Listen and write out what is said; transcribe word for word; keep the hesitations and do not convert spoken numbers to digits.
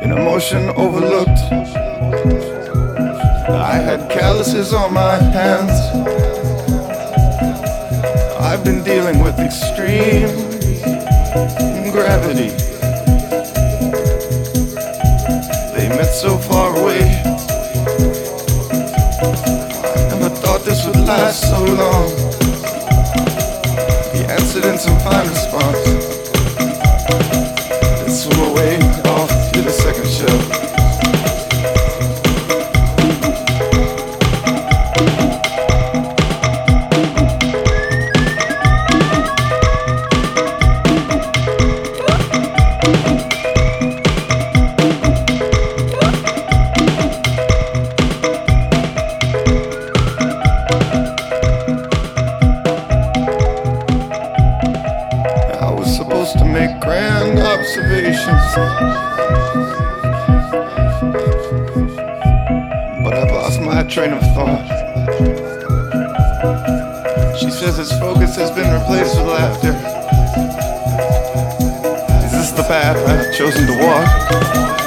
an emotion overlooked. I had calluses on my hands. I've been dealing with extreme gravity. They met so far away. I never thought this would last so long. The answer in some fine response. Then swim away off to the second shelf. Supposed to make grand observations, but I've lost my train of thought. She says its focus has been replaced with laughter. Is this the path I've chosen to walk?